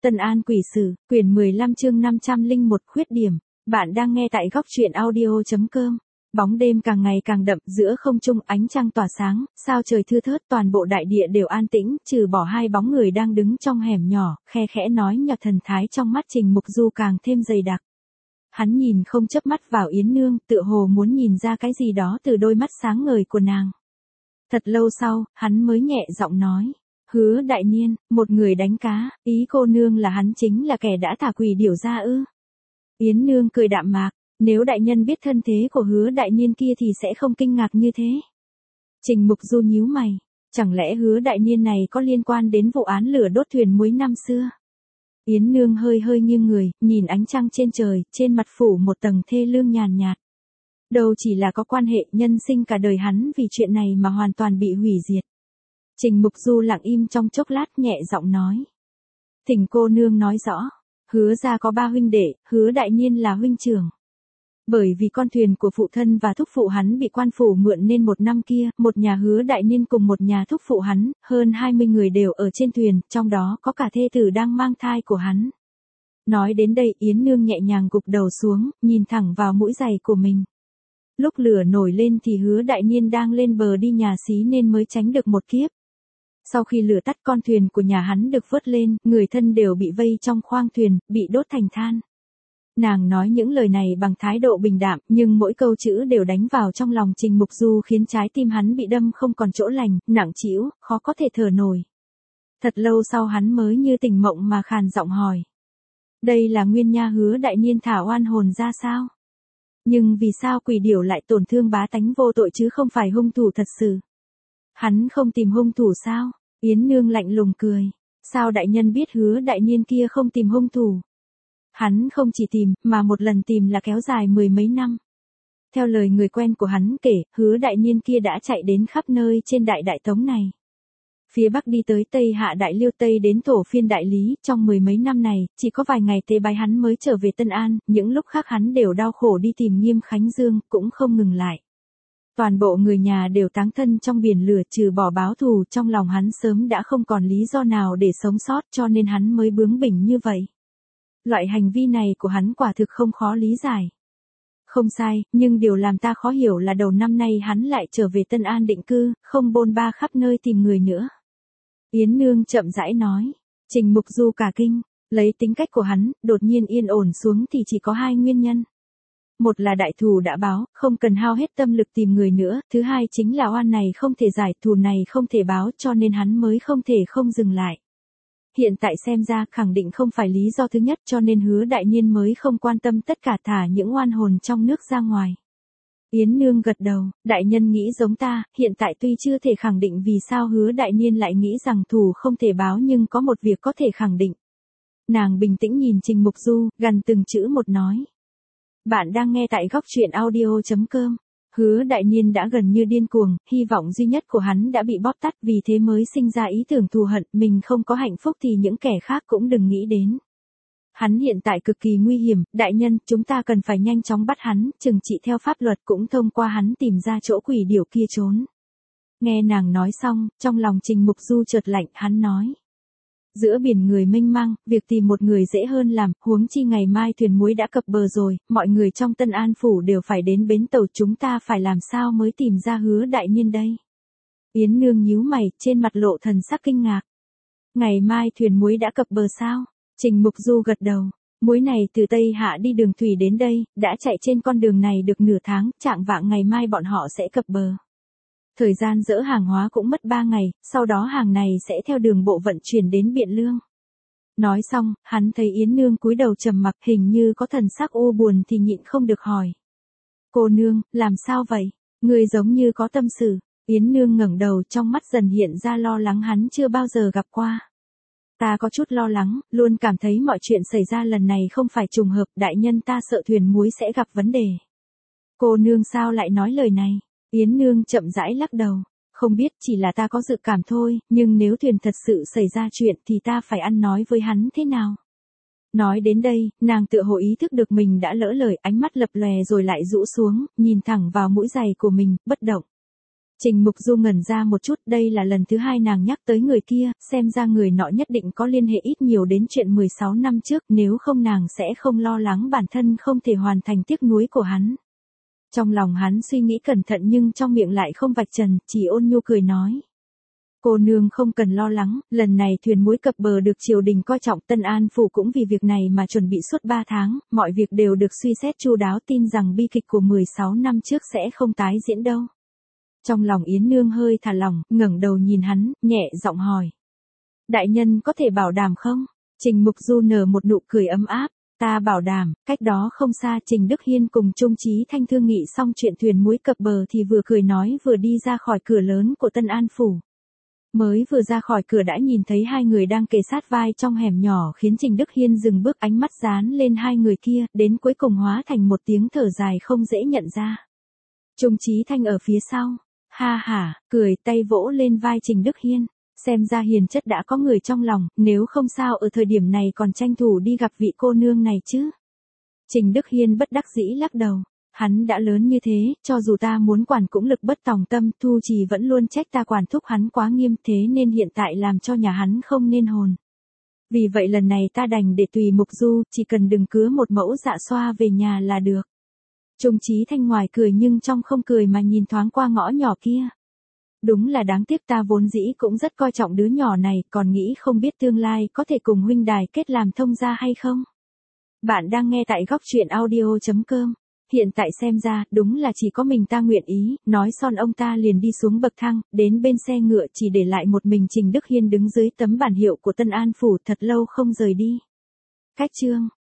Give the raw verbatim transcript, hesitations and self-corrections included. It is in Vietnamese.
Tân An Quỷ Sử, quyển mười lăm chương năm trăm lẻ một khuyết điểm. Bạn đang nghe tại góc truyện audio.com. Bóng đêm càng ngày càng đậm, giữa không trung ánh trăng tỏa sáng, sao trời thưa thớt, toàn bộ đại địa đều an tĩnh, trừ bỏ hai bóng người đang đứng trong hẻm nhỏ, khe khẽ nói nhọt, thần thái trong mắt Trình Mục Du càng thêm dày đặc. Hắn nhìn không chớp mắt vào Yến Nương, tựa hồ muốn nhìn ra cái gì đó từ đôi mắt sáng ngời của nàng. Thật lâu sau, hắn mới nhẹ giọng nói. Hứa Đại Niên, một người đánh cá, ý cô nương là hắn chính là kẻ đã thả quỷ điểu ra ư? Yến Nương cười đạm mạc, nếu đại nhân biết thân thế của Hứa Đại Niên kia thì sẽ không kinh ngạc như thế. Trình Mục Du nhíu mày, chẳng lẽ Hứa Đại Niên này có liên quan đến vụ án lửa đốt thuyền muối năm xưa? Yến Nương hơi hơi nghiêng người, nhìn ánh trăng trên trời, trên mặt phủ một tầng thê lương nhàn nhạt. Đâu chỉ là có quan hệ, nhân sinh cả đời hắn vì chuyện này mà hoàn toàn bị hủy diệt. Trình Mục Du lặng im trong chốc lát, nhẹ giọng nói. Thỉnh cô nương nói rõ. Hứa gia có ba huynh đệ, Hứa Đại Niên là huynh trưởng. Bởi vì con thuyền của phụ thân và thúc phụ hắn bị quan phủ mượn nên một năm kia, một nhà Hứa Đại Niên cùng một nhà thúc phụ hắn, hơn hai mươi người đều ở trên thuyền, trong đó có cả thê tử đang mang thai của hắn. Nói đến đây, Yến Nương nhẹ nhàng gục đầu xuống, nhìn thẳng vào mũi giày của mình. Lúc lửa nổi lên thì Hứa Đại Niên đang lên bờ đi nhà xí nên mới tránh được một kiếp. Sau khi lửa tắt, con thuyền của nhà hắn được vớt lên, người thân đều bị vây trong khoang thuyền, bị đốt thành than. Nàng nói những lời này bằng thái độ bình đạm, nhưng mỗi câu chữ đều đánh vào trong lòng Trình Mục Du, khiến trái tim hắn bị đâm không còn chỗ lành, nặng trĩu, khó có thể thở nổi. Thật lâu sau hắn mới như tỉnh mộng mà khàn giọng hỏi. Đây là nguyên nha Hứa Đại Niên thả oan hồn ra sao? Nhưng vì sao quỷ điểu lại tổn thương bá tánh vô tội chứ không phải hung thủ thật sự? Hắn không tìm hung thủ sao? Yến Nương lạnh lùng cười. Sao đại nhân biết Hứa Đại Niên kia không tìm hung thủ? Hắn không chỉ tìm, mà một lần tìm là kéo dài mười mấy năm. Theo lời người quen của hắn kể, Hứa Đại Niên kia đã chạy đến khắp nơi trên đại đại tống này. Phía Bắc đi tới Tây Hạ Đại Liêu, Tây đến Thổ Phiên Đại Lý, trong mười mấy năm này, chỉ có vài ngày tế bái hắn mới trở về Tân An, những lúc khác hắn đều đau khổ đi tìm Nghiêm Khánh Dương, cũng không ngừng lại. Toàn bộ người nhà đều táng thân trong biển lửa, trừ bỏ báo thù, trong lòng hắn sớm đã không còn lý do nào để sống sót, cho nên hắn mới bướng bỉnh như vậy. Loại hành vi này của hắn quả thực không khó lý giải. Không sai, nhưng điều làm ta khó hiểu là đầu năm nay hắn lại trở về Tân An định cư, không bôn ba khắp nơi tìm người nữa. Yến Nương chậm rãi nói. Trình Mục Du cả kinh, lấy tính cách của hắn, đột nhiên yên ổn xuống thì chỉ có hai nguyên nhân. Một là đại thù đã báo, không cần hao hết tâm lực tìm người nữa, thứ hai chính là oan này không thể giải, thù này không thể báo, cho nên hắn mới không thể không dừng lại. Hiện tại xem ra khẳng định không phải lý do thứ nhất, cho nên Hứa Đại Niên mới không quan tâm tất cả, thả những oan hồn trong nước ra ngoài. Yến Nương gật đầu, đại nhân nghĩ giống ta, hiện tại tuy chưa thể khẳng định vì sao Hứa Đại Niên lại nghĩ rằng thù không thể báo, nhưng có một việc có thể khẳng định. Nàng bình tĩnh nhìn Trình Mục Du, gần từng chữ một nói. Bạn đang nghe tại góc truyện audio.com. Hứa Đại Niên đã gần như điên cuồng, hy vọng duy nhất của hắn đã bị bóp tắt, vì thế mới sinh ra ý tưởng thù hận, mình không có hạnh phúc thì những kẻ khác cũng đừng nghĩ đến. Hắn hiện tại cực kỳ nguy hiểm, đại nhân, chúng ta cần phải nhanh chóng bắt hắn, trừng trị theo pháp luật, cũng thông qua hắn tìm ra chỗ quỷ điểu kia trốn. Nghe nàng nói xong, trong lòng Trình Mục Du chợt lạnh, hắn nói. Giữa biển người mênh mang, việc tìm một người dễ hơn làm, huống chi ngày mai thuyền muối đã cập bờ rồi, mọi người trong Tân An phủ đều phải đến bến tàu, chúng ta phải làm sao mới tìm ra Hứa Đại Niên đây? Yến Nương nhíu mày, trên mặt lộ thần sắc kinh ngạc. Ngày mai thuyền muối đã cập bờ sao? Trình Mục Du gật đầu. Muối này từ Tây Hạ đi đường thủy đến đây, đã chạy trên con đường này được nửa tháng, trạng vạng ngày mai bọn họ sẽ cập bờ. Thời gian dỡ hàng hóa cũng mất ba ngày, sau đó hàng này sẽ theo đường bộ vận chuyển đến Biện Lương. Nói xong, hắn thấy Yến Nương cúi đầu trầm mặc, hình như có thần sắc u buồn thì nhịn không được hỏi. Cô nương, làm sao vậy? Người giống như có tâm sự. Yến Nương ngẩng đầu, trong mắt dần hiện ra lo lắng hắn chưa bao giờ gặp qua. Ta có chút lo lắng, luôn cảm thấy mọi chuyện xảy ra lần này không phải trùng hợp, đại nhân, ta sợ thuyền muối sẽ gặp vấn đề. Cô nương sao lại nói lời này? Yến Nương chậm rãi lắc đầu. Không biết, chỉ là ta có dự cảm thôi, nhưng nếu thuyền thật sự xảy ra chuyện thì ta phải ăn nói với hắn thế nào? Nói đến đây, nàng tựa hồ ý thức được mình đã lỡ lời, ánh mắt lập lòe rồi lại rũ xuống, nhìn thẳng vào mũi giày của mình, bất động. Trình Mục Du ngẩn ra một chút, đây là lần thứ hai nàng nhắc tới người kia, xem ra người nọ nhất định có liên hệ ít nhiều đến chuyện mười sáu năm trước, nếu không nàng sẽ không lo lắng bản thân không thể hoàn thành tiếc nuối của hắn. Trong lòng hắn suy nghĩ cẩn thận nhưng trong miệng lại không vạch trần, chỉ ôn nhu cười nói. Cô nương không cần lo lắng, lần này thuyền muối cập bờ được triều đình coi trọng, Tân An Phủ cũng vì việc này mà chuẩn bị suốt ba tháng, mọi việc đều được suy xét chu đáo, tin rằng bi kịch của mười sáu năm trước sẽ không tái diễn đâu. Trong lòng Yến Nương hơi thả lỏng, ngẩng đầu nhìn hắn, nhẹ giọng hỏi. Đại nhân có thể bảo đảm không? Trình Mục Du nở một nụ cười ấm áp. Ta bảo đảm. Cách đó không xa, Trình Đức Hiên cùng Trung Chí Thanh thương nghị xong chuyện thuyền muối cập bờ thì vừa cười nói vừa đi ra khỏi cửa lớn của Tân An Phủ. Mới vừa ra khỏi cửa đã nhìn thấy hai người đang kề sát vai trong hẻm nhỏ, khiến Trình Đức Hiên dừng bước, ánh mắt dán lên hai người kia, đến cuối cùng hóa thành một tiếng thở dài không dễ nhận ra. Trung Chí Thanh ở phía sau, ha hả, cười, tay vỗ lên vai Trình Đức Hiên, xem ra hiền chất đã có người trong lòng, nếu không sao ở thời điểm này còn tranh thủ đi gặp vị cô nương này chứ. Trình Đức Hiên bất đắc dĩ lắc đầu. Hắn đã lớn như thế, cho dù ta muốn quản cũng lực bất tòng tâm, Thu Trì vẫn luôn trách ta quản thúc hắn quá nghiêm, thế nên hiện tại làm cho nhà hắn không nên hồn. Vì vậy lần này ta đành để tùy Mục Du, chỉ cần đừng cứa một mẫu dạ xoa về nhà là được. Trung Chí Thanh ngoài cười nhưng trong không cười mà nhìn thoáng qua ngõ nhỏ kia. Đúng là đáng tiếc, ta vốn dĩ cũng rất coi trọng đứa nhỏ này, còn nghĩ không biết tương lai có thể cùng huynh đài kết làm thông gia hay không. Bạn đang nghe tại góc truyện audio chấm com. Hiện tại xem ra, đúng là chỉ có mình ta nguyện ý, nói xong ông ta liền đi xuống bậc thang, đến bên xe ngựa chỉ để lại một mình Trình Đức Hiên đứng dưới tấm bản hiệu của Tân An Phủ thật lâu không rời đi. Cách chương